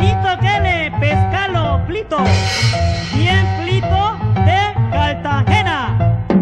bonito que le pescalo flito, bien flito de Cartagena.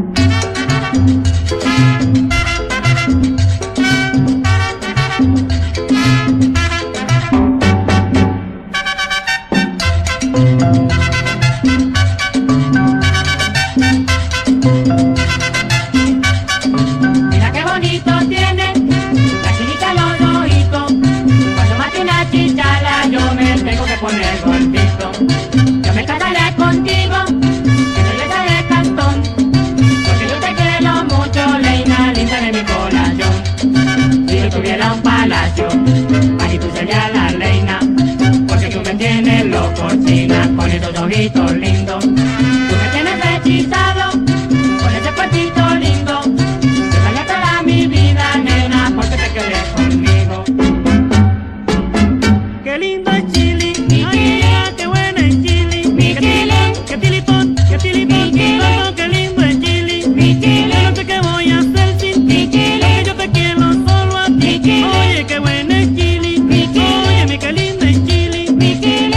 Mira qué bonito tiene la chinita los ojitos. Cuando mate una chichala yo me tengo que poner gordito. Yo me casaré contigo en belleza de cantón, porque yo te quiero mucho, Leina, linda de mi corazón. Si yo tuviera un palacio, allí tú serías la reina, porque tú me tienes loco, china, con esos ojitos lindos. Tú me tienes hechizado con ese cuerpito lindo. Yo daría toda mi vida, nena, porque te quedes conmigo. Qué lindo es Chile, Mi ay, Chile. mira qué buena es Chile. Mi Chile. Qué tilipón, Mi Chile. oh, qué lindo es Chile. Mi Chile. Yo no sé qué voy a hacer sin Mi ti, Chile. porque yo te quiero solo a ti. Mi Chile. Oye, qué buena es Chile. Mi Chile. Oye, qué lindo es Chile. Mi Chile.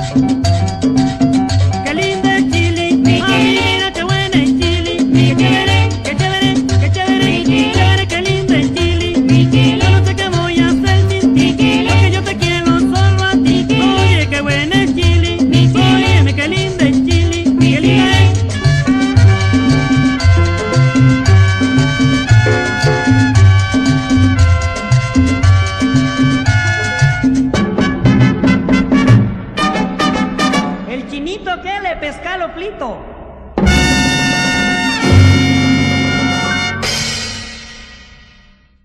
Qué lindo es Chile, Mi ay, Chile. mira qué buena es Chile. Mi Chile.